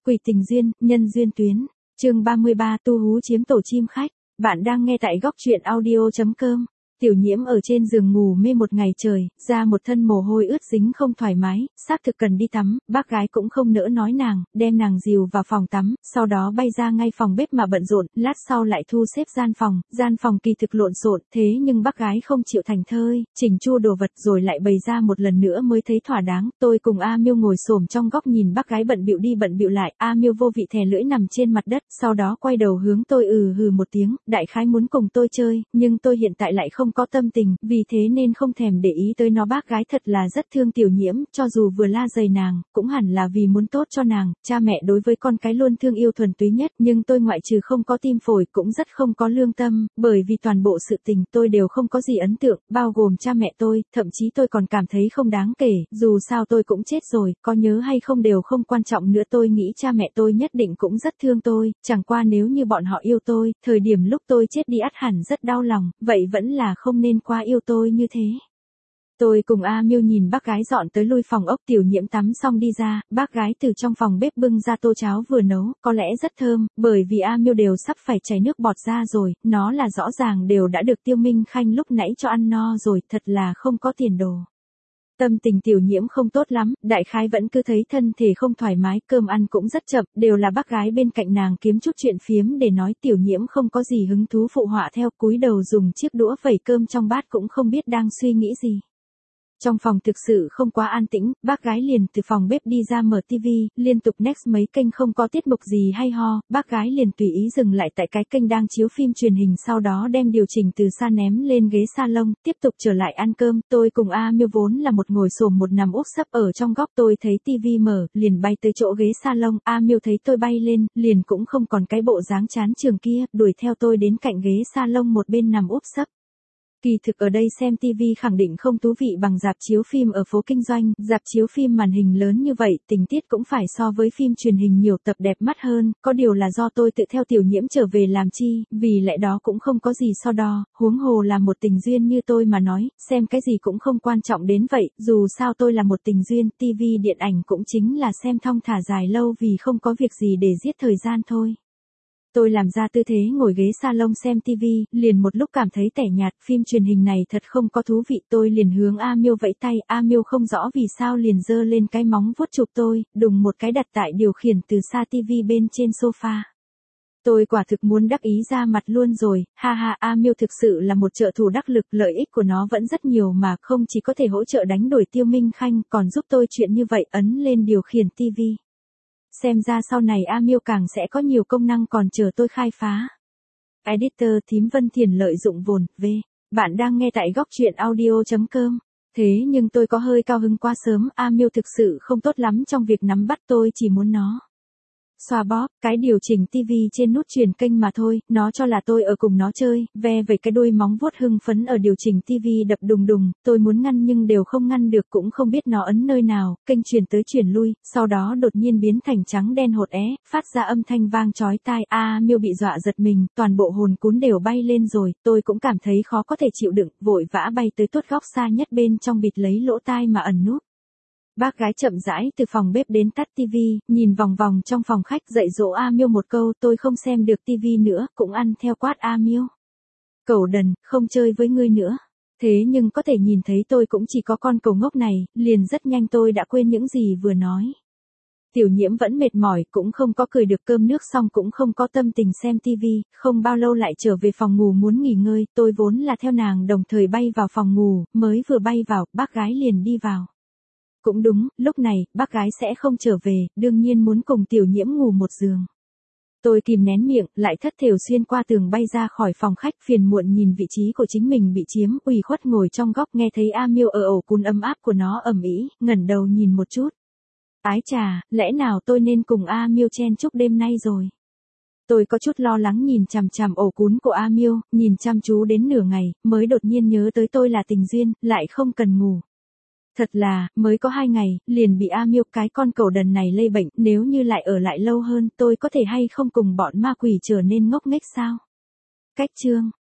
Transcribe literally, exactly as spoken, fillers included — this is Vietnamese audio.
Quỷ tình duyên, nhân duyên tuyến. Chương ba mươi ba tu hú chiếm tổ chim khách. Bạn đang nghe tại góc truyện audio chấm com. Tiểu Nhiễm ở trên giường ngủ mê một ngày trời, ra một thân mồ hôi ướt dính không thoải mái, xác thực cần đi tắm, bác gái cũng không nỡ nói nàng, đem nàng dìu vào phòng tắm, sau đó bay ra ngay phòng bếp mà bận rộn, lát sau lại thu xếp gian phòng, gian phòng kỳ thực lộn xộn, thế nhưng bác gái không chịu thành thơi, chỉnh chu đồ vật rồi lại bày ra một lần nữa mới thấy thỏa đáng. Tôi cùng A Miêu ngồi xổm trong góc nhìn bác gái bận bịu đi bận bịu lại, A Miêu vô vị thè lưỡi nằm trên mặt đất, sau đó quay đầu hướng tôi ừ hừ một tiếng, đại khái muốn cùng tôi chơi, nhưng tôi hiện tại lại không có tâm tình, vì thế nên không thèm để ý tới nó. Bác gái thật là rất thương Tiểu Nhiễm, cho dù vừa la dày nàng, cũng hẳn là vì muốn tốt cho nàng, cha mẹ đối với con cái luôn thương yêu thuần túy nhất, nhưng tôi ngoại trừ không có tim phổi cũng rất không có lương tâm, bởi vì toàn bộ sự tình tôi đều không có gì ấn tượng, bao gồm cha mẹ tôi, thậm chí tôi còn cảm thấy không đáng kể, dù sao tôi cũng chết rồi, có nhớ hay không đều không quan trọng nữa. Tôi nghĩ cha mẹ tôi nhất định cũng rất thương tôi, chẳng qua nếu như bọn họ yêu tôi, thời điểm lúc tôi chết đi ắt hẳn rất đau lòng, vậy vẫn là không nên quá yêu tôi như thế. Tôi cùng A Miêu nhìn bác gái dọn tới lui phòng ốc. Tiểu Nhiễm tắm xong đi ra, bác gái từ trong phòng bếp bưng ra tô cháo vừa nấu, có lẽ rất thơm, bởi vì A Miêu đều sắp phải chảy nước bọt ra rồi, nó là rõ ràng đều đã được Tiêu Minh Khanh lúc nãy cho ăn no rồi, thật là không có tiền đồ. Tâm tình Tiểu Nhiễm không tốt lắm, đại khái vẫn cứ thấy thân thể không thoải mái, cơm ăn cũng rất chậm, đều là bác gái bên cạnh nàng kiếm chút chuyện phiếm để nói. Tiểu Nhiễm không có gì hứng thú phụ họa theo, cúi đầu dùng chiếc đũa vẩy cơm trong bát cũng không biết đang suy nghĩ gì. Trong phòng thực sự không quá an tĩnh, bác gái liền từ phòng bếp đi ra mở tivi, liên tục next mấy kênh không có tiết mục gì hay ho, bác gái liền tùy ý dừng lại tại cái kênh đang chiếu phim truyền hình, sau đó đem điều chỉnh từ xa ném lên ghế salon, tiếp tục trở lại ăn cơm. Tôi cùng A Miêu vốn là một ngồi xổm một nằm úp sấp ở trong góc, tôi thấy tivi mở, liền bay tới chỗ ghế salon, A Miêu thấy tôi bay lên, liền cũng không còn cái bộ dáng chán trường kia, đuổi theo tôi đến cạnh ghế salon một bên nằm úp sấp. Kỳ thực ở đây xem tivi khẳng định không thú vị bằng rạp chiếu phim ở phố kinh doanh, rạp chiếu phim màn hình lớn như vậy, tình tiết cũng phải so với phim truyền hình nhiều tập đẹp mắt hơn, có điều là do tôi tự theo Tiểu Nhiễm trở về làm chi, vì lẽ đó cũng không có gì so đo, huống hồ là một tình duyên như tôi mà nói, xem cái gì cũng không quan trọng đến vậy, dù sao tôi là một tình duyên, tivi điện ảnh cũng chính là xem thong thả dài lâu vì không có việc gì để giết thời gian thôi. Tôi làm ra tư thế ngồi ghế salon xem tivi, liền một lúc cảm thấy tẻ nhạt, phim truyền hình này thật không có thú vị, tôi liền hướng A Miêu vẫy tay, A Miêu không rõ vì sao liền giơ lên cái móng vuốt chụp tôi, đùng một cái đặt tại điều khiển từ xa tivi bên trên sofa. Tôi quả thực muốn đắc ý ra mặt luôn rồi, ha ha. A Miêu thực sự là một trợ thủ đắc lực, lợi ích của nó vẫn rất nhiều mà, không chỉ có thể hỗ trợ đánh đuổi Tiêu Minh Khanh, còn giúp tôi chuyện như vậy, ấn lên điều khiển tivi. Xem ra sau này A Miêu càng sẽ có nhiều công năng còn chờ tôi khai phá. Editor thím Vân Thiền lợi dụng vồn, V. Bạn đang nghe tại góc truyện audio chấm com. Thế nhưng tôi có hơi cao hứng quá sớm, A Miêu thực sự không tốt lắm trong việc nắm bắt, tôi chỉ muốn nó xoa bóp, cái điều chỉnh tivi trên nút truyền kênh mà thôi, nó cho là tôi ở cùng nó chơi, ve vẩy cái đuôi móng vuốt hưng phấn ở điều chỉnh tivi đập đùng đùng, tôi muốn ngăn nhưng đều không ngăn được, cũng không biết nó ấn nơi nào, kênh truyền tới truyền lui, sau đó đột nhiên biến thành trắng đen hột é, phát ra âm thanh vang chói tai. A Miêu bị dọa giật mình, toàn bộ hồn cún đều bay lên rồi, tôi cũng cảm thấy khó có thể chịu đựng, vội vã bay tới tuốt góc xa nhất bên trong bịt lấy lỗ tai mà ẩn núp. Bác gái chậm rãi từ phòng bếp đến tắt tivi, nhìn vòng vòng trong phòng khách, dạy dỗ A Miêu một câu, tôi không xem được tivi nữa, cũng ăn theo quát A Miêu. Cẩu đần, không chơi với ngươi nữa. Thế nhưng có thể nhìn thấy tôi cũng chỉ có con cẩu ngốc này, liền rất nhanh tôi đã quên những gì vừa nói. Tiểu Nhiễm vẫn mệt mỏi, cũng không có cười được, cơm nước xong cũng không có tâm tình xem tivi, không bao lâu lại trở về phòng ngủ muốn nghỉ ngơi, tôi vốn là theo nàng đồng thời bay vào phòng ngủ, mới vừa bay vào, bác gái liền đi vào. Cũng đúng, lúc này, bác gái sẽ không trở về, đương nhiên muốn cùng Tiểu Nhiễm ngủ một giường. Tôi kìm nén miệng, lại thất thểu xuyên qua tường bay ra khỏi phòng khách, phiền muộn nhìn vị trí của chính mình bị chiếm, ủy khuất ngồi trong góc, nghe thấy A Miêu ở ổ cún ấm áp của nó ầm ĩ, ngẩng đầu nhìn một chút. Ái chà, lẽ nào tôi nên cùng A Miêu chen chúc đêm nay rồi? Tôi có chút lo lắng nhìn chằm chằm ổ cún của A Miêu, nhìn chăm chú đến nửa ngày, mới đột nhiên nhớ tới tôi là tình duyên, lại không cần ngủ. Thật là, mới có hai ngày, liền bị A Miêu cái con cẩu đần này lây bệnh, nếu như lại ở lại lâu hơn, tôi có thể hay không cùng bọn ma quỷ trở nên ngốc nghếch sao? Cách chương.